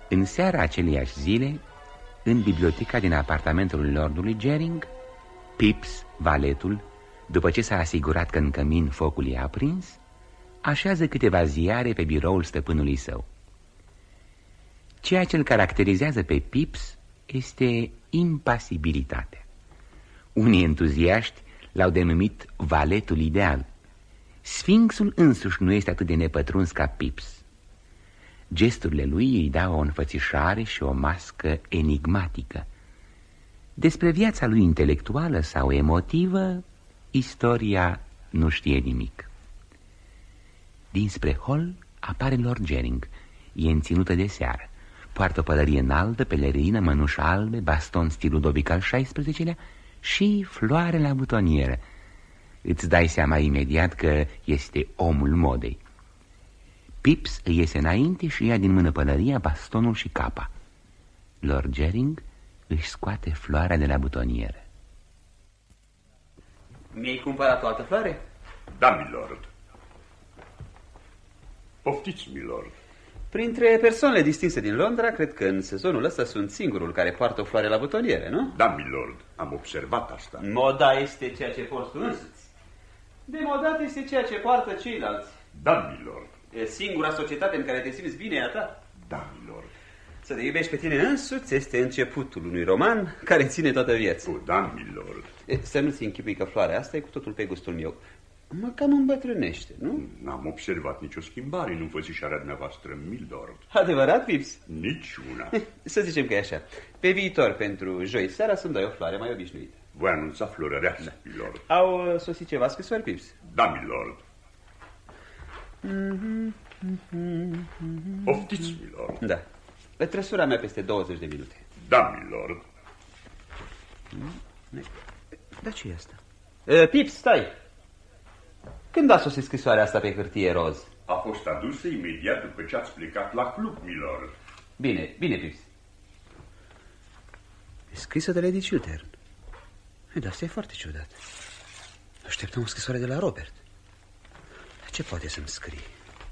În seara aceleiași zile, în biblioteca din apartamentul lordului Gering, Pips, valetul, după ce s-a asigurat că în cămin focul e aprins, așează câteva ziare pe biroul stăpânului său. Ceea ce îl caracterizează pe Pips este impasibilitatea. Unii entuziaști l-au denumit valetul ideal. Sfinxul însuși nu este atât de nepătruns ca Pips. Gesturile lui îi dau o înfățișare și o mască enigmatică. Despre viața lui intelectuală sau emotivă, istoria nu știe nimic. Dinspre hol apare Lord Gering. E înținută de seară. Poartă o pălărie înaltă, pelerină, mănuși albe, baston stil Ludovic al XVI-lea și floare la butonieră. Îți dai seama imediat că este omul modei. Pips îi iese înainte și ia din mână pălăria, bastonul și capa. Lord Gering își scoate floarea de la butonieră. Mi-ai cumpărat o altă floare? Da, milord. Poftiți, milord. Printre persoanele distinse din Londra, cred că în sezonul ăsta sunt singurul care poartă o floare la butoniere, nu? Da, milord. Am observat asta. Moda este ceea ce porți tu însuți. Demodat este ceea ce poartă ceilalți. Da, milord. E singura societate în care te simți bine e a ta. Da, milord. Să te iubești pe tine însuți este începutul unui roman care ține toată viața. Da, milord. Să nu-ți închipui că floarea asta e cu totul pe gustul meu. Mă cam îmbătrânește, nu? N-am observat nicio schimbare în înfățișarea dumneavoastră, milord. Adevărat, Pips? Niciuna. Să zicem că e așa. Pe viitor, pentru joi seara, să-mi dai o floare mai obișnuită. Voi anunța florăreasă, milord. Au sosit ceva scrisori, Pips? Da, milord. Poftiți, milord. Da. Trăsura mea peste 20 de minute. Da, milord. Dar ce e asta? Pips, stai! Când a sosit scrisoarea asta pe hârtie roz? A fost adusă imediat după ce ați plecat la club, milord. Bine, bine, Pips. E scrisă de Lady Chiltern. Dar asta e foarte ciudat. Așteptăm o scrisoare de la Robert. Dar ce poate să-mi scrie?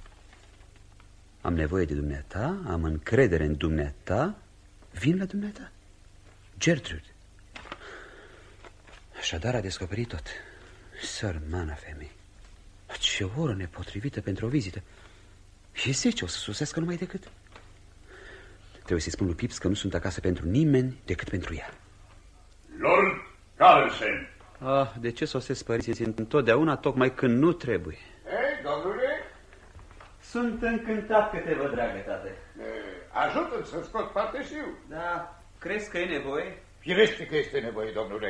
Am nevoie de dumneata, am încredere în dumneata, vin la dumneata. Gertrude. Așadar a descoperit tot. Sărmana femeie. Ce oră nepotrivită pentru o vizită. E 10, o să sosească numai decât. Trebuie să-i spun lui Pips că nu sunt acasă pentru nimeni decât pentru ea. Lord Carlsen. De ce sosesc părinții întotdeauna tocmai când nu trebuie? Ei, domnule? Sunt încântat că te văd, dragă tată. Ajută-mi să scot parte și eu. Da, crezi că e nevoie? Firește că este nevoie, domnule.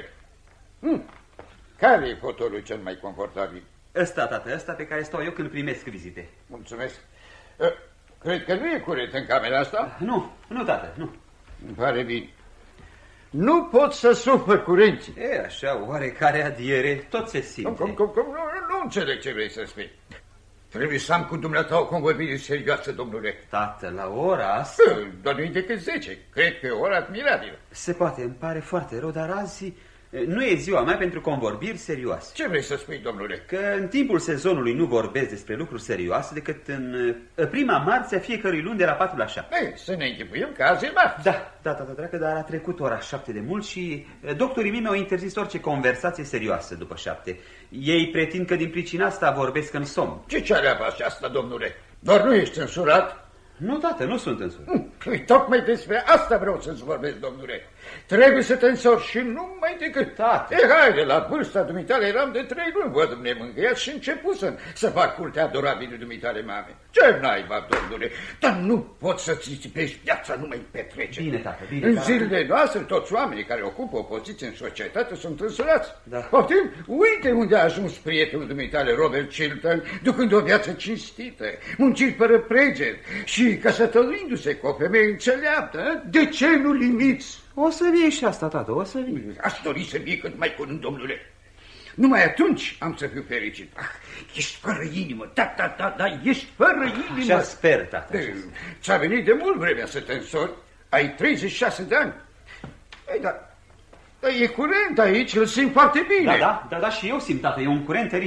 Care e fotolul cel mai confortabil? Ăsta, tată, ăsta pe care stau eu când primesc vizite. Mulțumesc. Cred că nu e curent în camera asta? Nu, tată, nu. Îmi pare bine. Nu pot să sufăr curenții. E așa, oarecare adiere, tot se simte. Nu înțeleg ce vrei să spui. Trebuie să am cu dumneata o convorbire serioasă, domnule. Tată, la ora asta... Doar nu-i decât 10. Cred că e o oră admirabilă. Se poate, îmi pare foarte rău, dar azi nu e ziua mea pentru convorbiri serioase. Ce vrei să spui, domnule? Că în timpul sezonului nu vorbesc despre lucruri serioase decât în prima marți a fiecărui luni de la 4 la 7. Ei, să ne închipuim că azi e marți. Da, tată dragă, dar a trecut ora 7 de mult și doctorii mei mi-au interzis orice conversație serioasă după 7. Ei pretind că din pricina asta vorbesc în somn. Ce are asta, domnule? Doar nu ești însurat? Nu, tată, nu sunt însurat. Păi tocmai despre asta vreau să-ți vorbesc, domnule. Trebuie să te însori și nu mai decât. Tată. Haide, la vârsta dumitale eram de 3 luni, văd nemângâiat și începusem să fac curtea adorabile dumitale mame. Ce naiba, domnule, dar nu poți să-ți țipești viața numai petrecere. Bine, tată, bine. În zilele noastre, toți oamenii care ocupă o poziție în societate sunt însurați. Da. Poftim, uite unde a ajuns prietenul dumitale Robert Chiltern, ducând o viață cinstită, muncit fără pregeri și căsătorindu-se cu o femeie înțeleaptă. De ce nu limiți? O să vie și asta, tată, o să vie. Aș dori să vie cât mai curând, domnule. Numai atunci am să fiu fericit. Ești fără inimă, da, ești fără inimă. Așa sper, tată. Ți-a venit de mult vremea să te însori. Ai 36 de ani. Ei, dar e curent aici, îl simt foarte bine. Da, și eu simt, tată, e un curent teribil.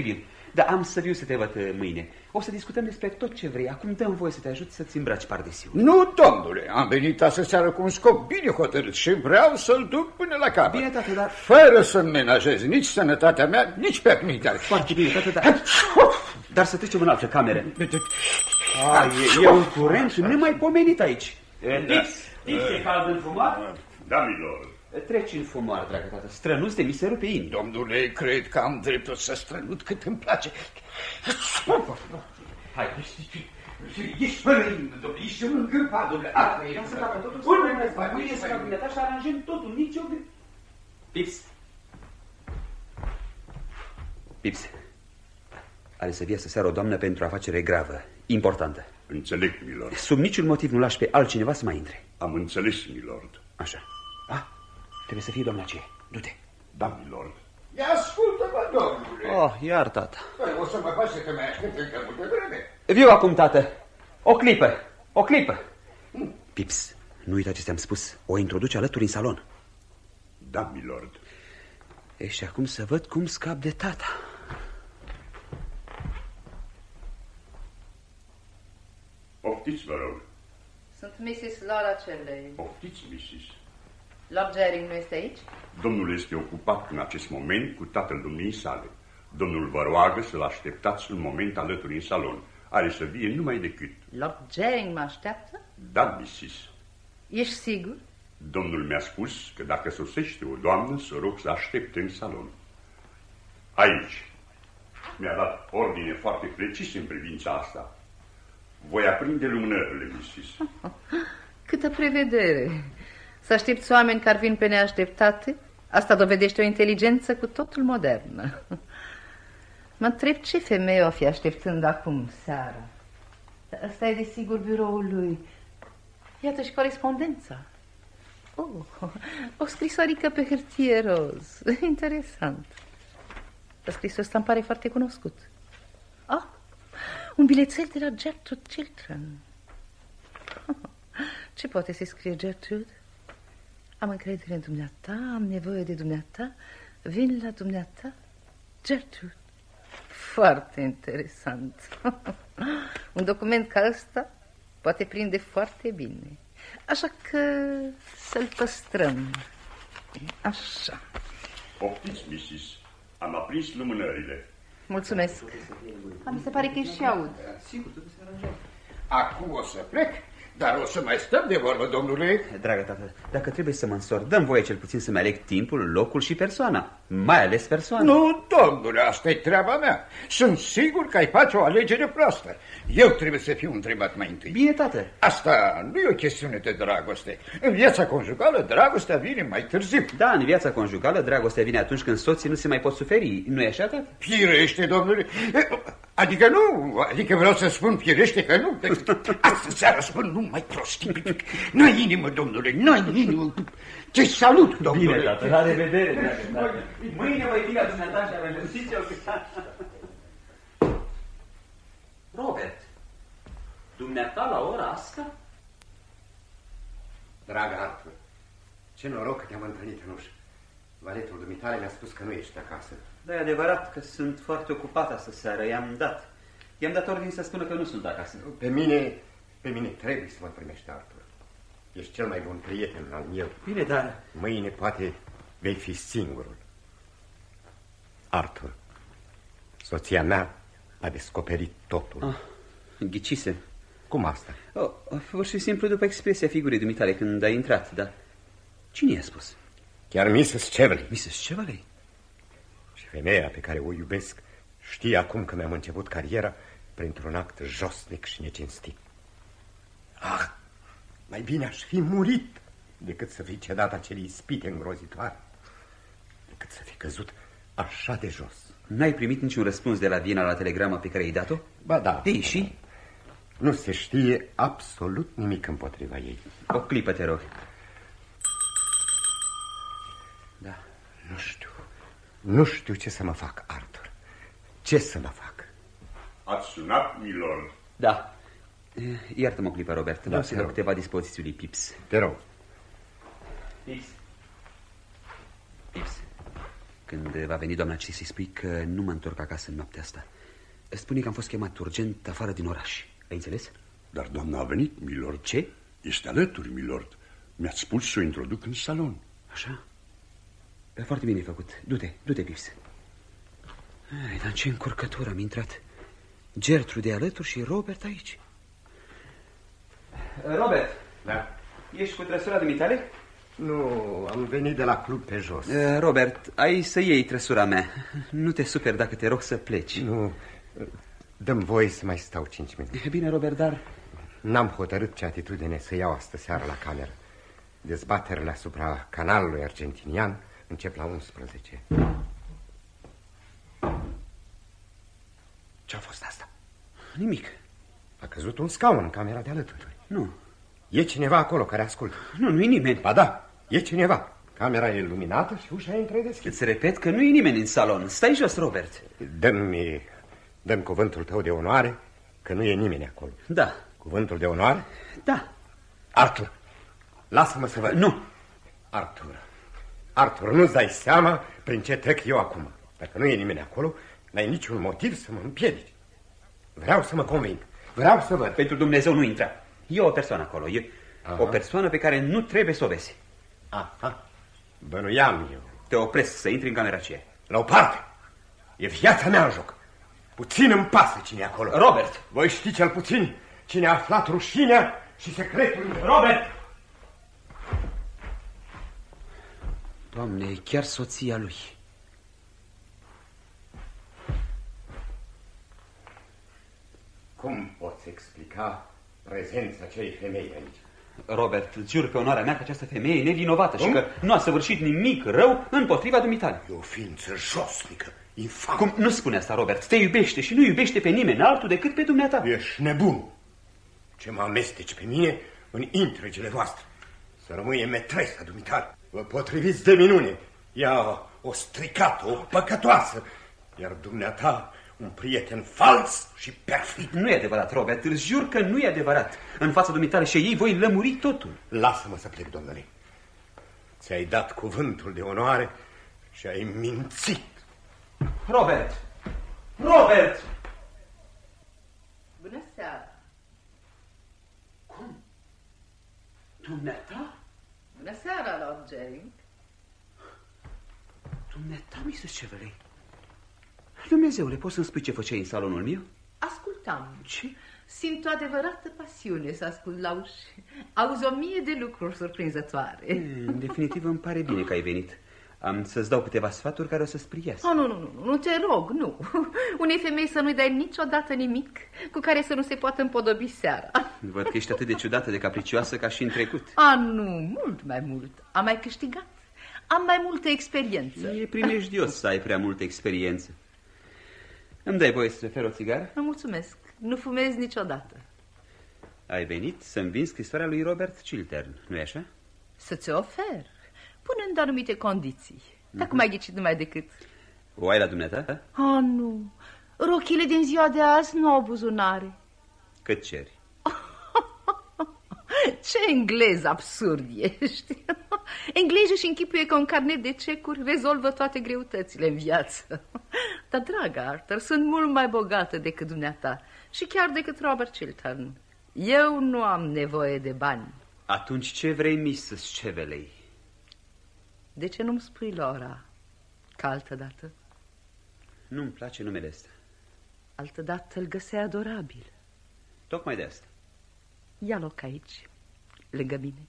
Da, am să viu să te văd mâine. O să discutăm despre tot ce vrei. Acum dăm voie să te ajut să-ți îmbraci pardesiul. Nu, domnule, am venit astă seară cu un scop bine hotărât și vreau să-l duc până la capăt. Bine, tată, dar... Fără să-mi menajez nici sănătatea mea, nici pe acmitare. Foarte bine, tată, dar... Dar să trecem în altă cameră. E un curent nemaipomenit aici. Tips, e cald în fumar? Da, milord. Treci în fumar, dragă tată. Strănuți de mi se rupe inima. Domnule, cred că am dreptul să strănut cât îmi place. Hai, ești fără inimă, domnule, ești un îngâmpat, domnule. Lasă, tată, totul spune, mâine să la dumneata și aranjăm totul, nici o... Pips, are să vie să seară o doamnă pentru o afacere gravă, importantă. Înțeleg, milord. Sub niciun motiv nu lași pe altcineva să mai intre. Am înțeles, milord. Așa. Trebuie să fie doamna aceea. Du-te. Da, milord. Ia ascultă-mă, domnule. Iar, tata. O să mă faci să mai aștept încă multă vreme. Viu acum, tată. O clipă. Pips, nu uita ce ți-am spus. O introduce alături în salon. Da, milord. Și acum să văd cum scap de tata. Poftiți, vă rog. Sunt Mrs. Laura Celley. Poftiți, Mrs. Lord Jering nu este aici? Domnul este ocupat în acest moment cu tatăl domniei sale. Domnul vă roagă să-l așteptați un moment alături în salon. Are să vie numai decât. Lord Jering mă așteaptă? Da, Mrs. Ești sigur? Domnul mi-a spus că dacă sosește o doamnă, să rog să aștepte în salon. Aici. Mi-a dat ordine foarte precise în privința asta. Voi aprinde lumânările, Mrs. Câtă prevedere! Să aștepți oameni care vin pe neașteptate? Asta dovedește o inteligență cu totul modernă. Mă întreb ce femeie o fi așteptând acum seara. Ăsta e desigur biroul lui. Iată și corespondența. O scrisorică pe hârtie roz. Interesant. Scrisul ăsta îmi pare foarte cunoscut. Un bilețel de la Gertrude Chiltern. Ce poate să scrie Gertrude? Am încredere în dumneata, am nevoie de dumneata, vin la dumneata, Gertrude. Foarte interesant. Un document ca ăsta poate prinde foarte bine. Așa că să-l păstrăm. Așa. Poftiți, Mrs. Am aprins lumânările. Mulțumesc. Mi se pare că și aud. Sigur, trebuie să aranjăm. Acum o să plec, dar o să mai stăm de vorbă, domnule. Dragă tată, dacă trebuie să mă însor, dăm voie cel puțin să-mi aleg timpul, locul și persoana. Mai ales persoana. Nu, domnule, asta e treaba mea. Sunt sigur că ai face o alegere proastă. Eu trebuie să fiu întrebat mai întâi. Bine, tată. Asta nu e o chestiune de dragoste. În viața conjugală, dragostea vine mai târziu. Da, în viața conjugală, dragostea vine atunci când soții nu se mai pot suferi. Nu e așa, tată? Firește, domnule. Adică nu, adică vreau să spun firește că nu. Asta seara spun numai prostii. N-ai inimă, domnule, n-ai inimă. Te salut, domnule. Bine, tată, la revedere, tată. Mâine voi fi la dumneata și aranjăsiți eu. Robert, dumneata la ora asta? Dragă Arthur, ce noroc că te-am întâlnit în ușă. Valetul dumitale mi-a spus că nu ești acasă. Da, e adevărat că sunt foarte ocupat astă seară. I-am dat ordine să spună că nu sunt acasă. Pe mine trebuie să mă primești, Arthur. Ești cel mai bun prieten al meu. Bine, dar... Mâine poate vei fi singurul. Arthur, soția mea a descoperit totul. Ghicise. Cum asta? Pur și simplu după expresia figurii dumitale când a intrat, dar... Cine i-a spus? Chiar Mrs. Cheveley. Mrs. Cheveley? Și femeia pe care o iubesc știe acum că mi-am început cariera printr-un act josnic și necinstit. Mai bine aș fi murit decât să fi cedat acelei ispite îngrozitoare, decât să fi căzut așa de jos. N-ai primit niciun răspuns de la Viena la telegramă pe care i-ai dat-o? Ba da. Ei, și? Nu se știe absolut nimic împotriva ei. O clipă, te rog. Da. Nu știu ce să mă fac, Arthur. Ce să mă fac? Ați sunat, milord? Da. Iartă-mă o clipă, Robert. Vreau să dau câteva dispoziții lui Pips. Te rog. Pips. Când va veni doamna Ci, să-i spui că nu mă întorc acasă în noaptea asta. Spune că am fost chemat urgent afară din oraș. Ai înțeles? Dar doamna a venit, milord. Ce? Este alături, milord. Mi-ați spus să o introduc în salon. Așa? Foarte bine făcut. Du-te, Pips. Dar în ce încurcătură am intrat. Gertrude alături și Robert aici. Robert. Da? Ești cu trăsura dumitale? Nu, am venit de la club pe jos. Robert, ai să iei trăsura mea. Nu te superi dacă te rog să pleci. Nu, dă-mi voie să mai stau 5 minute. Bine, Robert, dar... N-am hotărât ce atitudine să iau astă seară la cameră. Dezbaterile asupra canalului argentinian încep la 11. Ce-a fost asta? Nimic. A căzut un scaun în camera de alături. Nu. E cineva acolo care ascultă? Nu e nimeni. Ba da, e cineva. Camera e luminată și ușa e întredeschisă. Îți repet că nu e nimeni în salon. Stai jos, Robert. Dă-mi cuvântul tău de onoare că nu e nimeni acolo. Da. Cuvântul de onoare? Da. Arthur, lasă-mă să văd. Nu. Arthur, nu-ți dai seama prin ce trec eu acum. Dacă nu e nimeni acolo, n-ai niciun motiv să mă împiedici. Vreau să mă conving. Vreau să văd. Pentru Dumnezeu nu intra. E o persoană acolo. E o persoană pe care nu trebuie să o vezi. Aha. Bănuiam eu. Te opresc să intri în camera aceea. La o parte. E viața mea în joc. Puțin îmi pasă cine e acolo. Robert! Voi ști cel puțin cine a aflat rușinea și secretul lui Robert? Doamne, e chiar soția lui. Cum poți explica prezența acelei femei aici? Robert, îți jur pe onoarea mea că această femeie e nevinovată și că nu a săvârșit nimic rău împotriva dumitale. E o ființă josnică, infamă. Cum? Nu spune asta, Robert. Te iubește și nu iubește pe nimeni altul decât pe dumneata. Ești nebun. Ce mă amesteci pe mine în intregele voastre. Să rămâie metresa dumitale. Vă potriviți de minune. Ea o stricată, o păcătoasă. Iar dumneata un prieten fals și perfid. Nu e adevărat, Robert. Îți jur că nu e adevărat. În fața dumitale și ei voi lămuri totul. Lasă-mă să plec, domnule. Ți-ai dat cuvântul de onoare și ai mințit. Robert! Robert! Bună seara! Cum? Dumneata? Bună seara, Lord Jering. Dumneata, Mrs. Cheveley. Dumnezeule, poți să-mi spui ce făceai în salonul meu? Ascultam. Ce? Simt o adevărată pasiune să ascult la uși. Auzi 1000 de lucruri surprinzătoare. În definitiv, îmi pare bine că ai venit. Am să-ți dau câteva sfaturi care o să-ți priască. Oh, nu, te rog, nu. Unei femei să nu-i dai niciodată nimic cu care să nu se poată împodobi seara. Văd că ești atât de ciudată, de capricioasă ca și în trecut. Nu, mult mai mult. Am mai câștigat. Am mai multă experiență. E primejdios să ai prea multă experiență. Îmi dai voie să-ți ofer o țigară? Mă mulțumesc. Nu fumez niciodată. Ai venit să-mi vinzi scrisoarea lui Robert Chiltern, nu-i așa? Să ți-o ofer, punând anumite condiții. Dar cum ai ghicit numai decât? O ai la dumneata? Nu. Rochile din ziua de azi nu au buzunare. Cât ceri? Ce englez absurd ești. Englezii își închipuie că un carnet de cecuri rezolvă toate greutățile în viață. Dar, dragă Arthur, sunt mult mai bogată decât dumneata și chiar decât Robert Chiltern. Eu nu am nevoie de bani. Atunci ce vrei, Mrs. Cheveley? De ce nu-mi spui Laura ca altădată? Nu-mi place numele ăsta. Altădată îl găsea adorabil. Tocmai de asta. Ia loc aici, lângă mine.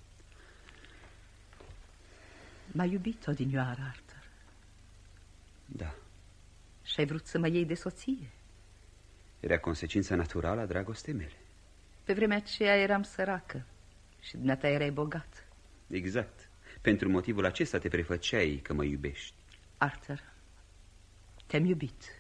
M-a iubit odinioară, Arthur. Da. Și ai vrut să mă iei de soție. Era consecința naturală a dragostei mele. Pe vremea aceea eram săracă și dumneata erai bogat. Exact. Pentru motivul acesta te prefăceai că mă iubești. Arthur, te-am iubit.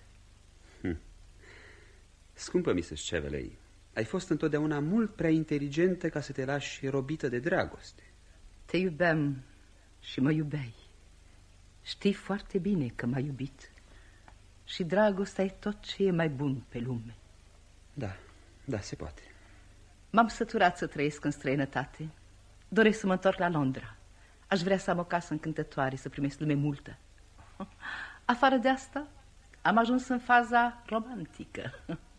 Scumpă Mrs. Cheveley, ai fost întotdeauna mult prea inteligentă ca să te lași robită de dragoste. Te iubeam și mă iubeai. Știi foarte bine că m-ai iubit. Și dragostea e tot ce e mai bun pe lume. Da, se poate. M-am săturat să trăiesc în străinătate. Doresc să mă întorc la Londra. Aș vrea să am o casă încântătoare, să primesc lume multă. Afară de asta, Am ajuns în faza romantică.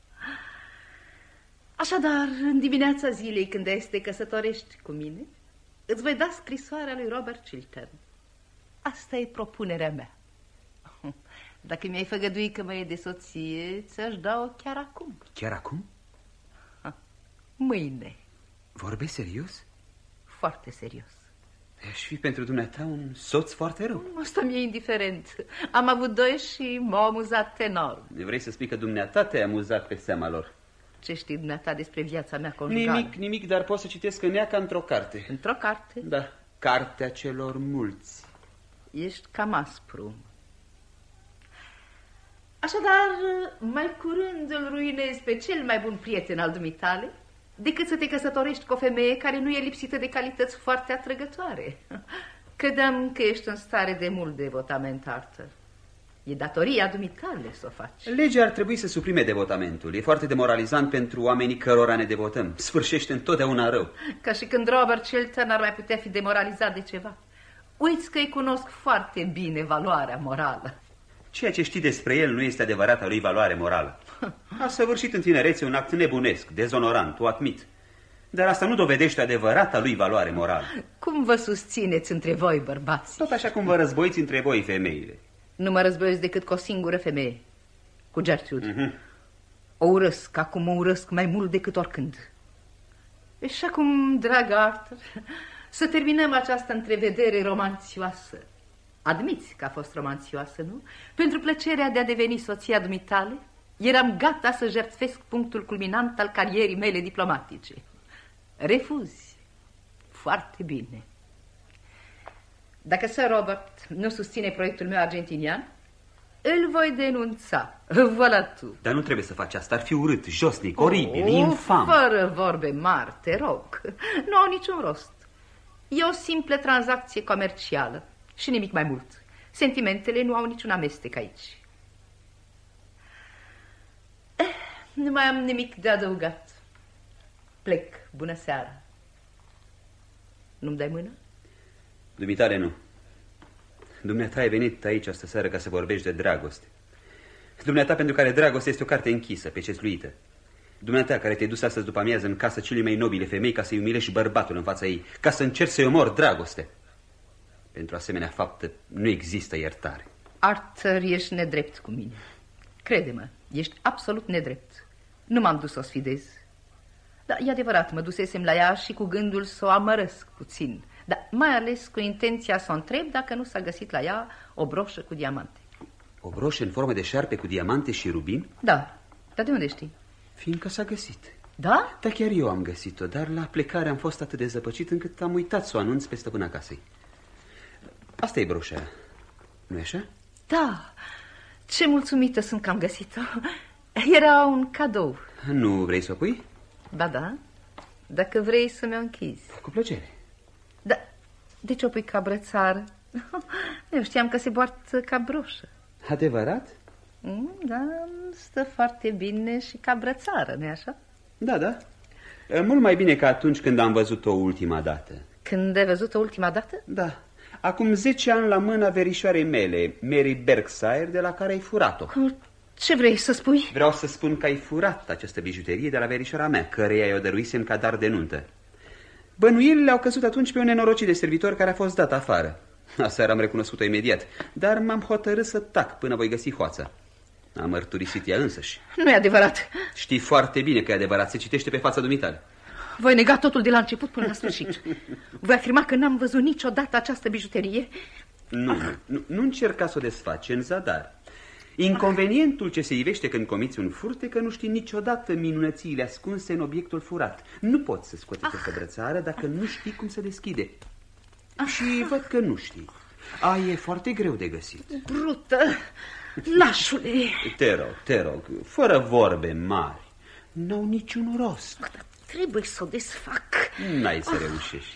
Așadar, în dimineața zilei când te căsătorești cu mine, îți voi da scrisoarea lui Robert Chiltern. Asta e propunerea mea. Dacă mi-ai făgădui că mă e de soție, ți-aș da-o chiar acum. Chiar acum? Mâine. Vorbești serios? Foarte serios. Aș fi pentru dumneata un soț foarte rău. Asta mi-e indiferent. Am avut doi și m-au amuzat enorm. Vrei să spui că dumneata te-ai amuzat pe seama lor? Ce știi dumneata despre viața mea conjugală? Nimic, dar pot să citesc în ea ca într-o carte. Într-o carte? Da, cartea celor mulți. Ești cam aspru. Așadar, mai curând îl ruinezi pe cel mai bun prieten al dumitale decât să te căsătorești cu o femeie care nu e lipsită de calități foarte atrăgătoare. Credeam că ești în stare de mult devotament, Arthur. E datoria dumitale să o faci. Legea ar trebui să suprime devotamentul. E foarte demoralizant pentru oamenii cărora ne devotăm. Sfârșește întotdeauna rău. Ca și când Robert Chiltern ar mai putea fi demoralizat de ceva. Uiți că îi cunosc foarte bine valoarea morală. Ceea ce știi despre el nu este adevărata lui valoare morală. A săvârșit în tinerețe un act nebunesc, dezonorant, o admit. Dar asta nu dovedește adevărata lui valoare morală. Cum vă susțineți între voi, bărbați? Tot așa cum vă războiți între voi, femeile. Nu mă războiesc decât cu o singură femeie, cu Gertrude. O urăsc, acum o urăsc mai mult decât oricând. Și acum, dragă Arthur, să terminăm această întrevedere romanțioasă. Admiți că a fost romanțioasă, nu? Pentru plăcerea de a deveni soția dumitale, eram gata să jertfesc punctul culminant al carierii mele diplomatice. Refuzi. Foarte bine. Dacă Sir Robert nu susține proiectul meu argentinian, îl voi denunța. Voilà tu. Dar nu trebuie să faci asta, ar fi urât, josnic, oribil, infam. Fără vorbe mari, te rog. Nu au niciun rost. E o simplă tranzacție comercială și nimic mai mult. Sentimentele nu au niciun amestec aici. Nu mai am nimic de adăugat. Plec. Bună seara. Nu-mi dai mână? Dumitale, nu. Dumneata ai venit aici astă seară ca să vorbești de dragoste. Dumneata pentru care dragoste este o carte închisă, pecetluită. Dumneata care te-ai dus astăzi după amiază în casa celei mai nobile femei ca să-i umilești bărbatul în fața ei, ca să încerci să-i omori dragoste. Pentru asemenea faptă nu există iertare. Arthur, ești nedrept cu mine. Crede-mă, ești absolut nedrept. Nu m-am dus să o sfidez. Dar e adevărat, mă dusesem la ea și cu gândul să o amărăsc puțin. Dar mai ales cu intenția să o întreb dacă nu s-a găsit la ea o broșă cu diamante. O broșă în formă de șarpe cu diamante și rubin? Da, dar de unde știi? Fiindcă s-a găsit. Da? Da, chiar eu am găsit-o, dar la plecare am fost atât de zăpăcit încât am uitat să o anunț pe stăpâna casei. Asta e broșa, nu-i așa? Da, ce mulțumită sunt că am găsit-o. Era un cadou. Nu vrei să o pui? Ba da, dacă vrei să mi-o închizi. Cu plăcere. Da, de ce o pui ca brățară? Eu știam că se poartă ca broșă. Adevărat? Da, stă foarte bine și ca brățară, nu-i așa? Da, da. Mult mai bine ca atunci când am văzut-o ultima dată. Când ai văzut-o ultima dată? Da, acum 10 ani la mâna verișoarei mele, Mary Berkshire, de la care ai furat-o. Ce vrei să spui? Vreau să spun că ai furat această bijuterie de la verișoara mea, căreia i-o dăruisem ca dar de nuntă. Bănuielile au căzut atunci pe un nenorocit de servitor care a fost dat afară. Aseară am recunoscut-o imediat, dar m-am hotărât să tac până voi găsi hoața. A mărturisit ea însăși. Nu e adevărat. Știi foarte bine că e adevărat, se citește pe fața dumitale. Voi nega totul de la început până la sfârșit. Voi afirma că n-am văzut niciodată această bijuterie. Nu încerca să o desfaci în zadar. Inconvenientul ce se ivește când comiți un furt e că nu știi niciodată minunățiile ascunse în obiectul furat. Nu poți să scoți această brățară dacă nu știi cum se deschide. Și văd că nu știi. E foarte greu de găsit. Brută, lașule. Te rog, fără vorbe mari. N-au niciun rost. Dar trebuie să o desfac. N-ai să reușești.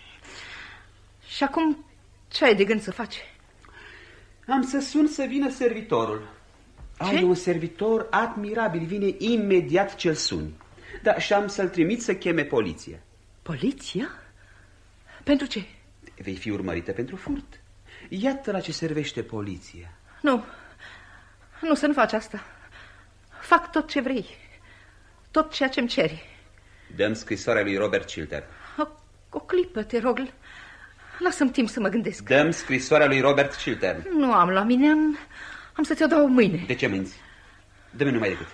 Și acum ce ai de gând să faci? Am să sun să vină servitorul. Ai un servitor admirabil, vine imediat ce-l suni. Da, și am să-l trimit să cheme poliția. Poliția? Pentru ce? Vei fi urmărită pentru furt. Iată la ce servește poliția. Nu, Nu, să nu faci asta. Fac tot ce vrei. Tot ceea ce-mi ceri. Dăm scrisoarea lui Robert Chiltern. O clipă, te rog. Lasă-mi timp să mă gândesc. Dăm scrisoarea lui Robert Chiltern. Nu am la mine, am să ți-o dau mâine. De ce minți? Dă-mi numai decât.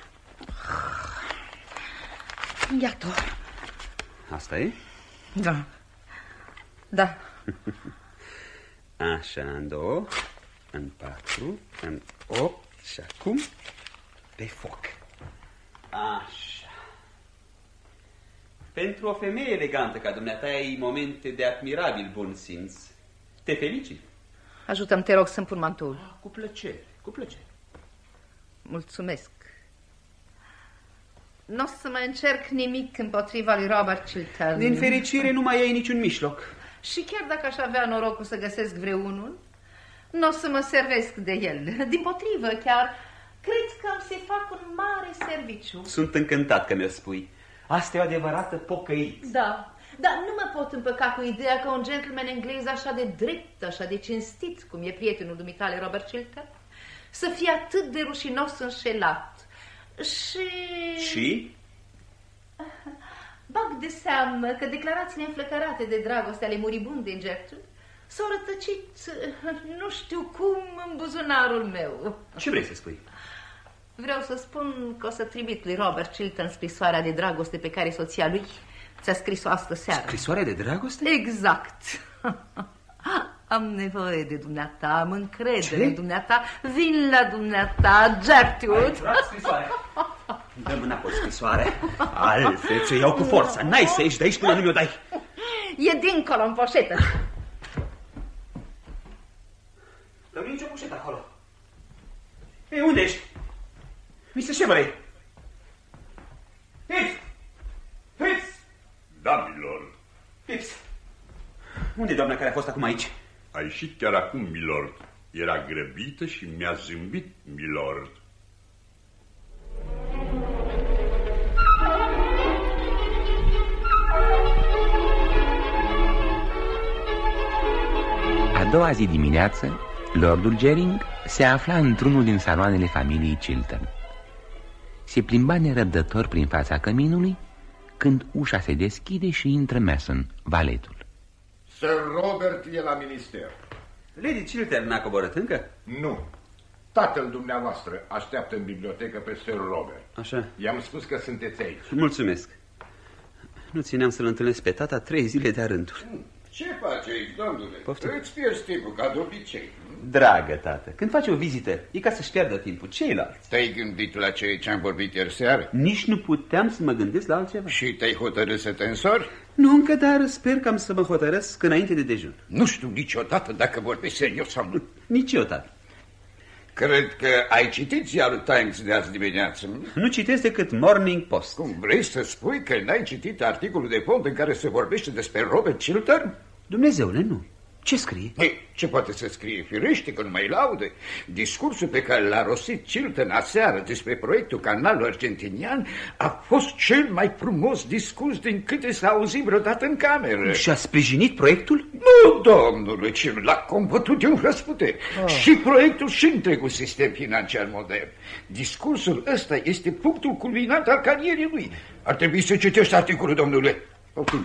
Iată-o. Asta e? Da. Da. Așa, în 2, în 4, în 8 și acum pe foc. Așa. Pentru o femeie elegantă ca dumneata ai momente de admirabil bun simț. Te felicit. Ajută-mi, te rog, să-mi pun mantoul. Cu plăcere, cu plăcere. Mulțumesc. Nu o să mai încerc nimic împotriva lui Robert Chiltern. Din fericire nu mai ai niciun mijloc. Și chiar dacă aș avea norocul să găsesc vreunul, nu o să mă servesc de el. Dimpotrivă, chiar cred că am să-i fac un mare serviciu. Sunt încântat că mi-o spui. Asta e o adevărată pocăiță. Da, dar nu mă pot împăca cu ideea că un gentleman englez așa de drept, așa de cinstit, cum e prietenul dumitale Robert Chiltern, să fie atât de rușinos înșelat. Și... Bag de seamă că declarațiile înflăcărate de dragoste ale muribundei Gertrude s-au rătăcit, nu știu cum, în buzunarul meu. Ce vrei să spui? Vreau să spun că o să trimit lui Robert Chiltern scrisoarea de dragoste pe care soția lui ți-a scris-o astă seară. Scrisoarea de dragoste? Exact. Am nevoie de dumneata, am încredere în dumneata, vin la dumneata, Gertrude. Dă-mi înapoi scrisoare. Altfel ți-o iau cu forța. N-ai să ieși de aici până nu mi-o dai. E dincolo, în poșetă. Dar nu e nicio poșetă acolo. Ei, unde ești? Mr. Chevrolet. Pips! Pips! Da, milord. Pips! Unde e doamna care a fost acum aici? A ieșit chiar acum, milord. Era grăbită și mi-a zâmbit, milord. A doua zi dimineață, Lordul Gering se afla într-unul din saloanele familiei Chiltern. Se plimba nerăbdător prin fața căminului când ușa se deschide și intră Mason, valetul. Sir Robert e la minister. Lady Chiltern n-a coborât încă? Nu. Tatăl dumneavoastră așteaptă în bibliotecă pe Sir Robert. Așa. I-am spus că sunteți aici. Mulțumesc. Nu țineam să-l întâlnesc pe tata 3 zile de-a rândul. Ce faci aici, domnule? Poftim. Îți pierzi timpul, ca de obicei. Dragă tată, când faci o vizită, e ca să-și pierdă timpul. Ceilalți. Te-ai gândit la ce am vorbit ieri seară? Nici nu puteam să mă gândesc la altceva. Și te-ai hotărât să te însori? Nu încă, dar sper că am să mă hotărăsc înainte de dejun. Nu știu niciodată dacă vorbești serios sau nu. Nici eu, tată. Cred că ai citit ziarul Times de azi dimineață. Nu citesc decât Morning Post. Cum vrei să spui că n-ai citit articolul de fond în care se vorbește despre Robert Chiltern? Dumnezeule, nu. Ce scrie? Ei, ce poate să scrie? Firește că nu mai laude. Discursul pe care l-a rostit Chiltern aseară despre proiectul canalului argentinian a fost cel mai frumos discurs din câte s-a auzit vreodată în cameră. Și-a sprijinit proiectul? Nu, domnule, ci l-a combătut de un răsputeri. Și proiectul și întregul sistem financiar modern. Discursul ăsta este punctul culminant al carierei lui. Ar trebui să citești articolul, domnule. Poftim.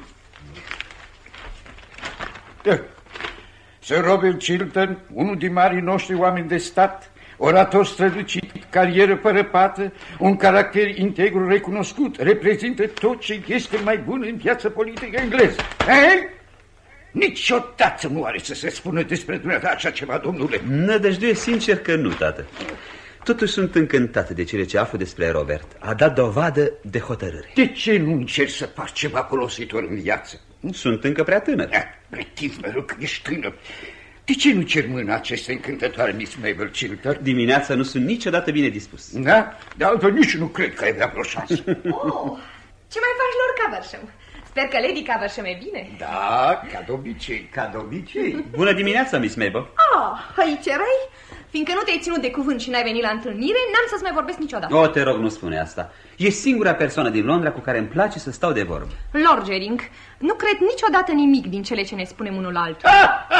Sir Robert Chiltern, unul din marii noștri oameni de stat, orator strălucit, carieră fără pată, un caracter integru recunoscut, reprezintă tot ce este mai bun în viața politică engleză. Niciodată nu are să se spună despre dumneata așa ceva, domnule. Nădăjduie sincer că nu, tată. Totuși sunt încântat de cele ce aflu despre Robert. A dat dovadă de hotărâre. De ce nu încerci să faci ceva folositor în viață? Sunt încă prea tânăr. Pretinzi mereu că ești tânăr. De ce nu cer mâna acestei încântătoare Miss Mabel Chiltern? Dimineața nu sunt niciodată bine dispus. Da? De altfel nici nu cred că ai avea vreo șansă. Oh, ce mai faci, Lord Caversham? Sper că Lady Caversham e bine. Da, ca de obicei, ca de obicei. Bună dimineața, Miss Mabel. Aici erai? Fiindcă nu te-ai ținut de cuvânt și n-ai venit la întâlnire, n-am să-ți mai vorbesc niciodată. O, te rog, nu spune asta. Ești singura persoană din Londra cu care îmi place să stau de vorbă. Lord Gering, nu cred niciodată nimic din cele ce ne spunem unul altul.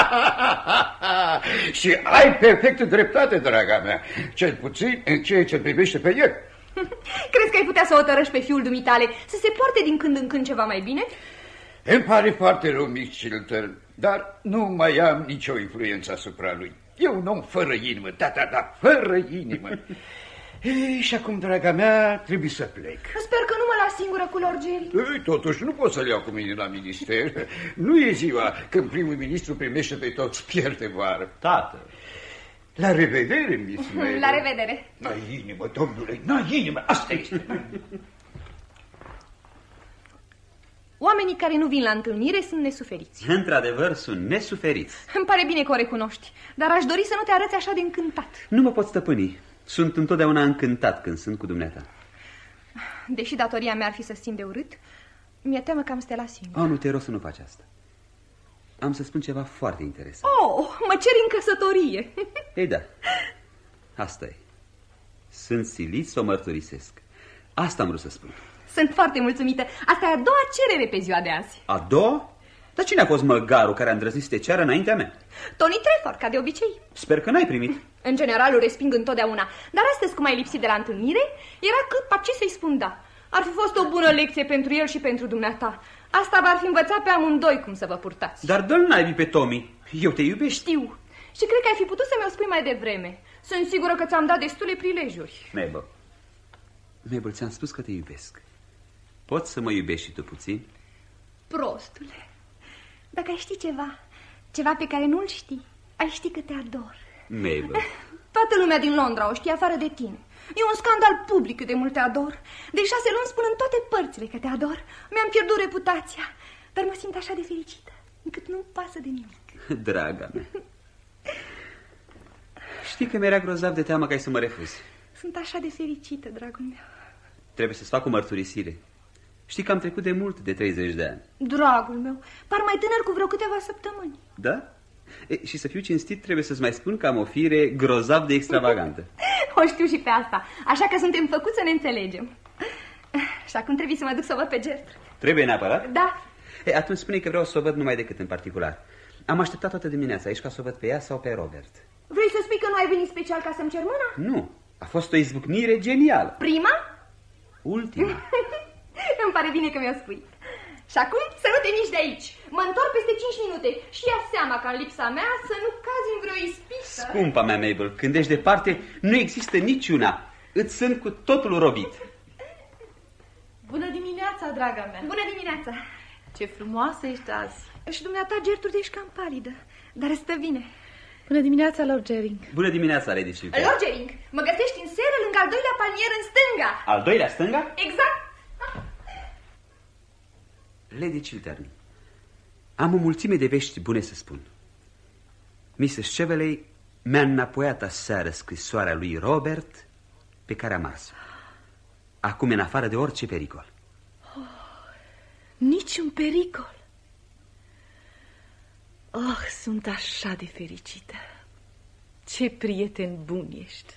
Și ai perfectă dreptate, draga mea. Cel puțin în ceea ce privește pe el. Crezi că ai putea să o tărăși pe fiul dumitale să se poarte din când în când ceva mai bine? Îmi pare foarte rău, Miss Chiltern, dar nu mai am nicio influență asupra lui. Eu un om fără inimă, da, fără inimă. Ei, și acum, draga mea, trebuie să plec. Sper că nu mă las singură cu Lord Gering. Ei, totuși nu pot să-l iau cu mine la minister. Nu e ziua când primul ministru primește pe toți pierd de vară. Tată. La revedere, Miss Mabel. La revedere. N-ai inimă, domnule, n-ai inimă, asta este. Oamenii care nu vin la întâlnire sunt nesuferiți. Într-adevăr, sunt nesuferiți. Îmi pare bine că o recunoști, dar aș dori să nu te arăți așa de încântat. Nu mă pot stăpâni. Sunt întotdeauna încântat când sunt cu dumneata. Deși datoria mea ar fi să simt de urât, mi-e teamă că am să te las singur. Nu te rog să nu faci asta. Am să spun ceva foarte interesant. Mă ceri în căsătorie. Ei da, asta e. Sunt silit să o mărturisesc. Asta am vrut să spun. Sunt foarte mulțumită. Asta e a doua cerere pe ziua de azi. A doua? Dar cine a fost măgarul care a îndrăznit să te ceară înaintea mea? Tony Trefort, ca de obicei. Sper că n-ai primit. În general o resping întotdeauna. Dar astăzi, cum ai lipsit de la întâlnire, era cât ce să-i spun da. Ar fi fost o bună lecție pentru el și pentru dumneata. Asta v-ar fi învățat pe amândoi cum să vă purtați. Dar dă-l naibii pe Tommy. Eu te iubesc. Știu. Și cred că ai fi putut să mi-o spui mai devreme. Sunt sigură că ți-am dat destule prilejuri. Mabel, ți-am spus că te iubesc. Poți să mă iubești și tu puțin? Prostule, dacă ai ști ceva pe care nu-l știi, ai ști că te ador. Mabel. Toată lumea din Londra o știe afară de tine. E un scandal public cât de mult te ador. De 6 luni spun în toate părțile că te ador. Mi-am pierdut reputația, dar mă simt așa de fericită, încât nu-mi pasă de nimic. Draga mea. Știi că mi-era grozav de teamă că ai să mă refuzi. Sunt așa de fericită, dragul meu. Trebuie să-ți fac o mărturisire. Știi că am trecut de mult de 30 de ani. Dragul meu, par mai tânăr cu vreo câteva săptămâni. Da? Și să fiu cinstit, trebuie să-ți mai spun că am o fire grozav de extravagantă. O știu și pe asta, așa că suntem făcuți să ne înțelegem. Și acum trebuie să mă duc să o văd pe Gertrude. Trebuie neapărat? Da. Atunci spune că vreau să o văd numai decât în particular. Am așteptat toată dimineața aici ca să o văd pe ea sau pe Robert. Vrei să spui că nu ai venit special ca să-mi cer mâna? Nu, a fost o izbucnire genială. Prima? Ultima. Îmi pare bine că mi-o spui. Și acum să nu te miști de aici. Mă întorc peste 5 minute și ia seama că în lipsa mea să nu cazi în vreo ispită. Scumpa mea, Mabel, când ești departe, nu există niciuna. Îți sunt cu totul robit. Bună dimineața, draga mea. Bună dimineața. Ce frumoasă ești azi. Și dumneata, Gertrude, ești cam palidă, dar stă bine. Bună dimineața, Lord Gering. Bună dimineața, Lady Chiltern. Lord Gering, mă găsești în seră lângă al doilea palmier în stânga. Al doilea stânga? Exact. Lady Chiltern, am o mulțime de vești bune să spun. Mrs. Cheveley mi-a înapoiat aseară scrisoarea lui Robert pe care am ars. Acum în afară de orice pericol. Niciun pericol. Sunt așa de fericită. Ce prieten bun ești.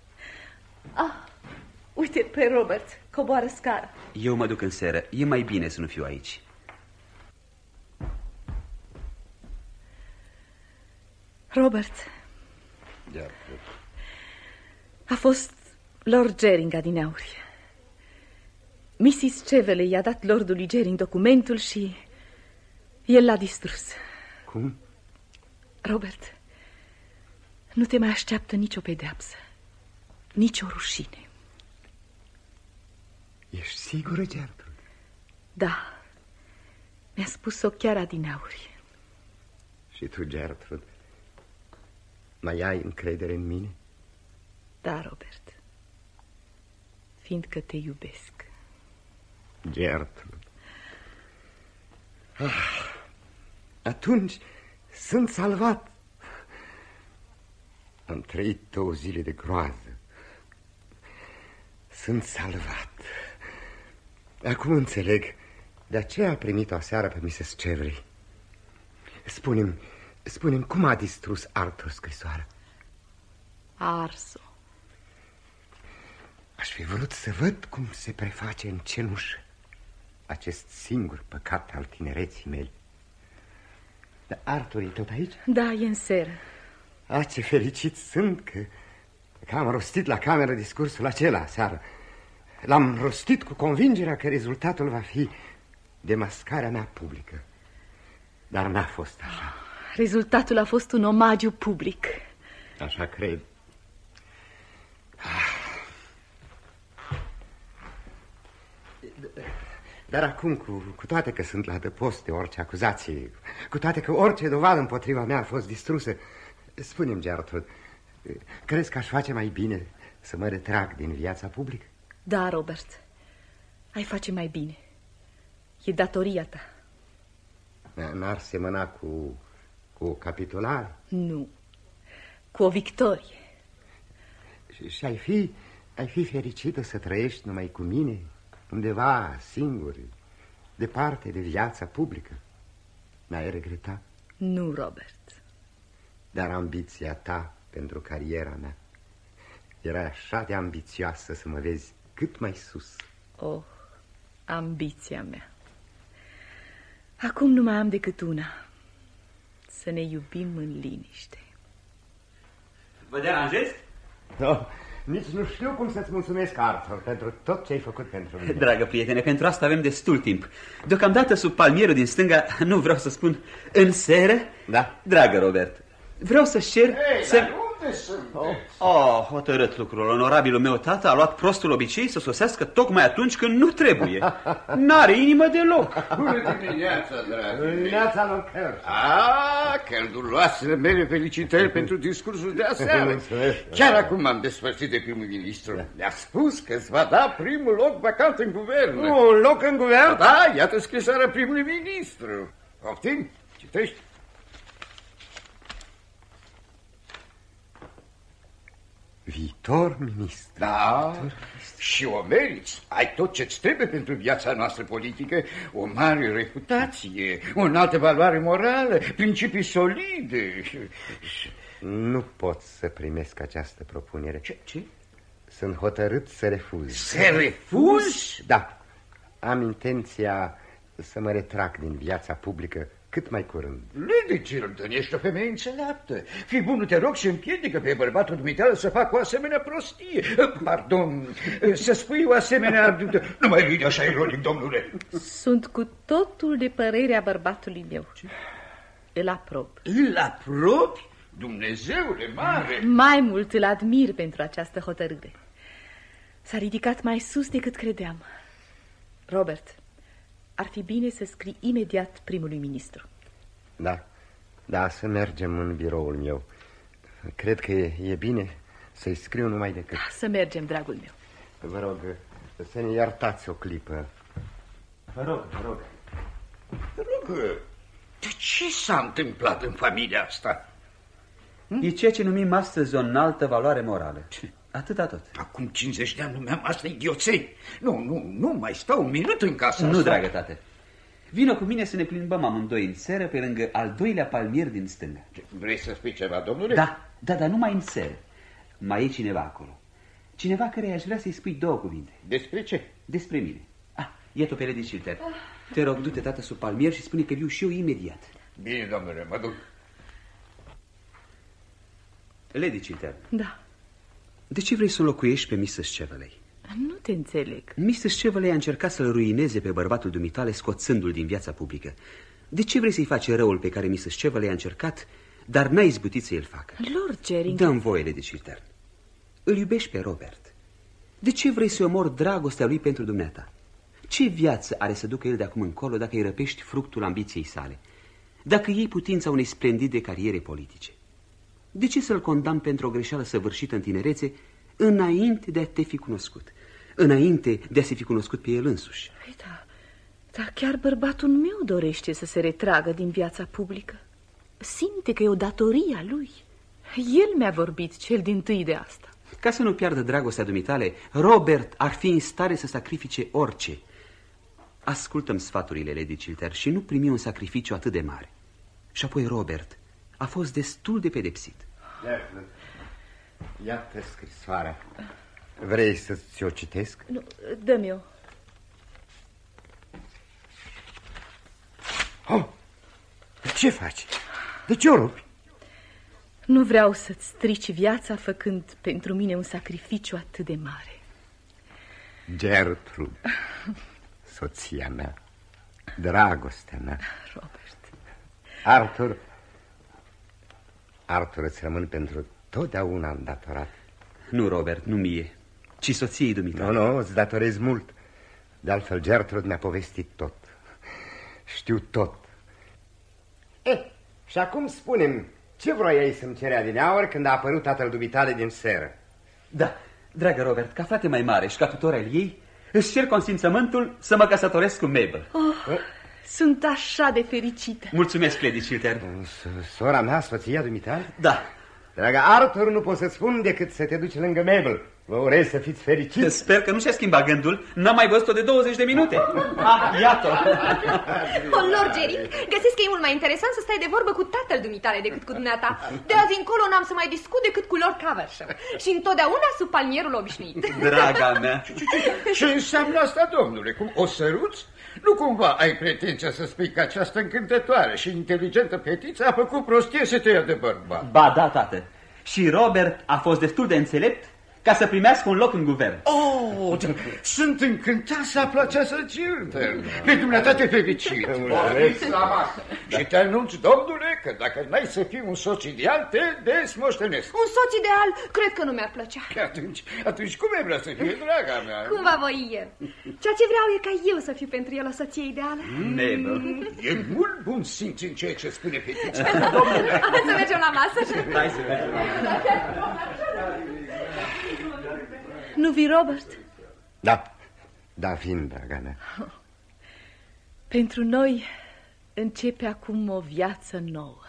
Uite pe Robert, coboară scara. Eu mă duc în seră, e mai bine să nu fiu aici. Robert. A fost Lord Gering adineauri. Mrs. Cheveley i-a dat lordului Gering documentul și el l-a distrus. Cum? Robert, nu te mai așteaptă nicio pedeapsă, nicio rușine. Ești sigură, Gertrude? Da, mi-a spus-o chiar adineauri. Și tu, Gertrude, mai ai încredere în mine? Da, Robert, fiindcă te iubesc. Gertrude. Atunci sunt salvat. Am trăit 2 zile de groază. Sunt salvat. Acum înțeleg de aceea a primit-o aseară pe Mrs. Cheveley. Spune-mi cum a distrus Arthur scrisoarea? A ars-o. Aș fi vrut să văd cum se preface în cenușă acest singur păcat al tinereții mele. Dar Artur e tot aici? Da, e în seră. Ce fericit sunt că am rostit la cameră discursul acela seară. L-am rostit cu convingerea că rezultatul va fi demascarea mea publică. Dar n-a fost așa. Rezultatul a fost un omagiu public. Așa cred. Dar acum, cu toate că sunt la adăpost de orice acuzație, cu toate că orice dovadă împotriva mea a fost distrusă, spune-mi, Gertrude, crezi că aș face mai bine să mă retrag din viața publică? Da, Robert, ai face mai bine. E datoria ta. N-ar semăna cu o capitulare? Nu, cu o victorie. Și ai fi fericită să trăiești numai cu mine, undeva singur, departe de viața publică? N-ai regretat? Nu, Robert. Dar ambiția ta pentru cariera mea era așa de ambițioasă să mă vezi cât mai sus. Oh, ambiția mea. Acum nu mai am decât una. Să ne iubim în liniște. Vă deranjez? No, nici nu știu cum să-ți mulțumesc, Arthur, pentru tot ce ai făcut pentru mine. Dragă prietene, pentru asta avem destul timp. Deocamdată sub palmierul din stânga, nu vreau să spun în seră. Da. Dragă Robert, vreau să-și cer Dar unde sunteți? Hotărât lucrul. Onorabilul meu tată a luat prostul obicei să sosească tocmai atunci când nu trebuie. N-are inimă deloc. Bună dimineața, dragă. Dimineața lui Kurt. Călduroasele mele felicitări pentru discursul de aseară. Chiar acum m-am despărțit de primul ministru. Mi-a spus că îți va da primul loc vacant în guvern. Un loc în guvern? Da, iată scrisoarea primului ministru. Poftim? Citești? Viitor ministru. Da, și o meriți. Ai tot ce-ți trebuie pentru viața noastră politică. O mare reputație, o înaltă valoare morală, principii solide. Nu pot să primesc această propunere. Ce? Sunt hotărât să refuz. Să refuzi? Da. Am intenția să mă retrag din viața publică cât mai curând. Lady Chilton, ești o femeie înțeleaptă. Fii bun, te rog, și împiedică pe bărbatul dumitale să facă o asemenea prostie. Pardon, să spui o asemenea... Nu mai vine așa ironic, domnule. Sunt cu totul de părerea bărbatului meu. Îl aprob. Îl aprobi? Dumnezeule mare! Mai mult îl admir pentru această hotărâre. S-a ridicat mai sus decât credeam. Robert, ar fi bine să scrii imediat primului ministru. Da, să mergem în biroul meu. Cred că e bine să-i scriu numai decât. Da, să mergem, dragul meu. Vă rog să ne iertați o clipă. Vă rog. De ce s-a întâmplat în familia asta? E ceea ce numim astăzi o înaltă valoare morală. Atâta tot. Acum 50 de ani numeam asta idioței. Nu mai stau un minut în casa Nu, asta. dragă tată. Vină cu mine să ne plimbăm amândoi în seră pe lângă al doilea palmier din stânga. Vrei să spui ceva, domnule? Da, dar numai în seră. Mai e cineva acolo. Cineva care aș vrea să-i spui două cuvinte. Despre ce? Despre mine. Iată pe Lady Chilton. Te rog, du-te, tată, sub palmier și spune că viu și eu imediat. Bine, domnule, mă duc. Lady Chilton. Da. De ce vrei să înlocuiești pe Mrs. Cheveley? Nu te înțeleg. Mrs. Cheveley a încercat să-l ruineze pe bărbatul dumitale scoțându-l din viața publică. De ce vrei să-i faci răul pe care Mrs. Cheveley a încercat, dar n-ai izbutit să-l facă? Lord Gering... Dă-mi voie, Lady Chilton. Îl iubești pe Robert. De ce vrei să-i omori dragostea lui pentru dumneata? Ce viață are să ducă el de acum încolo dacă îi răpești fructul ambiției sale? Dacă iei putința unei splendide cariere politice? De ce să-l condamn pentru o greșeală săvârșită în tinerețe înainte de a te fi cunoscut? Înainte de a se fi cunoscut pe el însuși? Dar chiar bărbatul meu dorește să se retragă din viața publică. Simte că e o datorie a lui. El mi-a vorbit cel dintâi de asta. Ca să nu piardă dragostea dumitale, Robert ar fi în stare să sacrifice orice. Ascultăm sfaturile, Lady Chilton, și nu primi un sacrificiu atât de mare. Și apoi Robert a fost destul de pedepsit. Iată scrisoarea. Vrei să-ți o citesc? Nu, dă-mi-o. Oh, ce faci? De ce o rupi? Nu vreau să-ți strici viața făcând pentru mine un sacrificiu atât de mare. Gertrude, soția mea, dragostea mea. Robert. Arthur, îți rămân pentru totdeauna îndatorat. Nu, Robert, nu mie, ci soției dumitale. Nu, îți datorezi mult. De altfel, Gertrude mi-a povestit tot. Știu tot. Și acum spune-mi, ce vroiai să-mi cere adineauri când a apărut tatăl dumitale din seră? Da, dragă Robert, ca frate mai mare și ca tutor al ei, își cer consimțământul să mă căsătoresc cu Mabel. Sunt așa de fericită. Mulțumesc, Lady Chiltern. Sora mea, soția dumitale? Da. Dragă Arthur, nu pot să spun decât să te duci lângă Mabel. Vă urez să fiți fericiți. Sper că nu și-a schimbat gândul. N-am mai văzut-o de 20 de minute. Iată-o. Lord Jerry, găsesc că e mult mai interesant să stai de vorbă cu tatăl dumitale decât cu dumneata. De azi încolo n-am să mai discut decât cu Lord Caversham. Și întotdeauna sub palmierul obișnuit. Draga mea. Ce înseamnă asta, domnule? Cum o săruți? Nu cumva ai pretenția să spui că această încântătoare și inteligentă fetiță a făcut prostie să te ia de bărbat? Ba da, tată. Și Robert a fost destul de înțelept ca să primească un loc în guvern. Oh, sunt încântat să aflu această Chiltern. Pe dumneata te felicit. Și te anunț, domnule, că dacă n-ai să fii un soț ideal, te desmoștenesc. Un soț ideal, cred că nu mi-ar plăcea. Atunci cum ai vrea să fie, draga mea? Cum va voi el? Ceea ce vreau e ca eu să fiu pentru el o soție ideală. Mabel. E mult bun simț în ceea ce spune fetița. Domnule. Să mergem la masă. Hai să mergem la masă. Nu vii, Robert? Da, vin, draga mea. Pentru noi începe acum o viață nouă.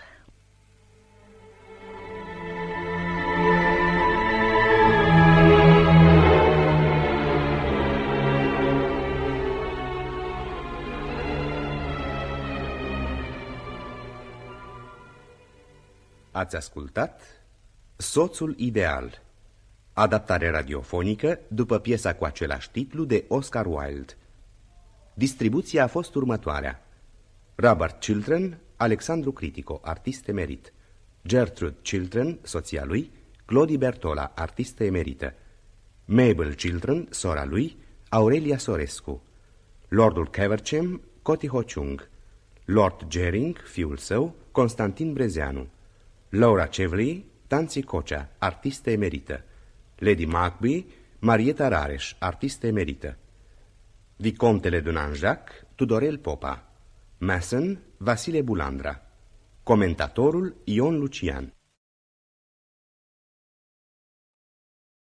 Ați ascultat Soțul ideal, adaptare radiofonică după piesa cu același titlu de Oscar Wilde. Distribuția a fost următoarea: Robert Chiltern, Alexandru Critico, artist emerit; Gertrude Chiltern, soția lui, Claudie Bertola, artistă emerită; Mabel Chiltern, sora lui, Aurelia Sorescu; Lordul Caversham, Coti Ho-chung; Lord Gering, fiul său, Constantin Brezeanu; Laura Chevley, Tanții Cocea, artistă emerită; Lady Macbee, Marieta Rareș, artistă emerită; Vicomtele de Nanjac, Tudorel Popa; Mason, Vasile Bulandra; comentatorul Ion Lucian.